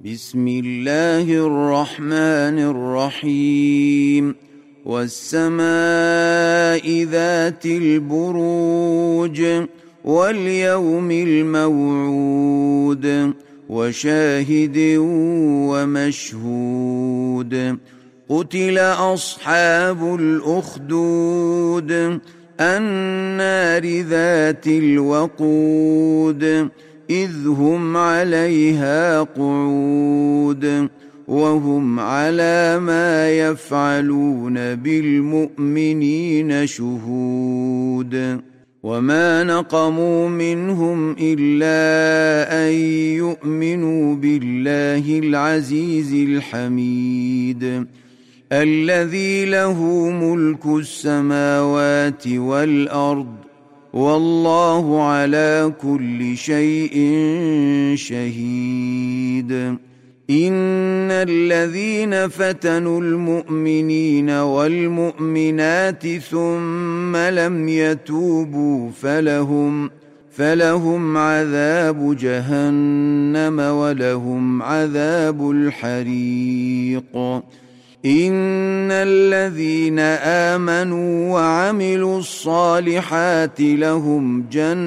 بسم الله الرحمن الرحيم والسماء ذات البروج واليوم الموعود وشاهد ومشهود قتل أصحاب الأخدود النار ذات الوقود إذ هم عليها قعود وهم على ما يفعلون بالمؤمنين شهود وما نقموا منهم إلا أن يؤمنوا بالله العزيز الحميد الذي له ملك السماوات والأرض والله على كل شيء شهيد إن الذين فتنوا المؤمنين والمؤمنات ثم لم يتوبوا فلهم عذاب جهنم ولهم عذاب الحريق إن الذين آمنوا وعملوا الصالحات لهم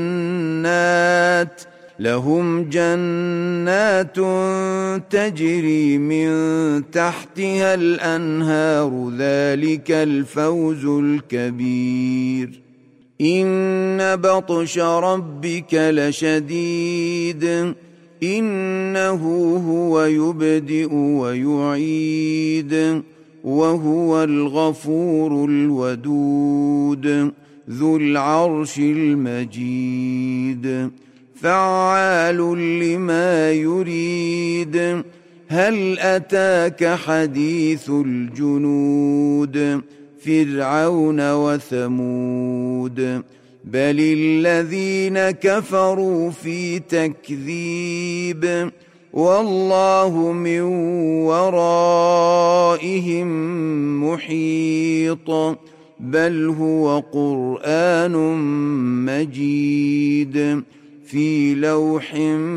جنات تجري من تحتها الأنهار ذلك الفوز الكبير إن بطش ربك لشديد إنه هو يبدئ ويعيد وهو الغفور الودود ذو العرش المجيد فعال لما يريد هل أتاك حديث الجنود فرعون وثمود بل الذين كفروا في تكذيب والله من ورائهم محيط بل هو قرآن مجيد في لوح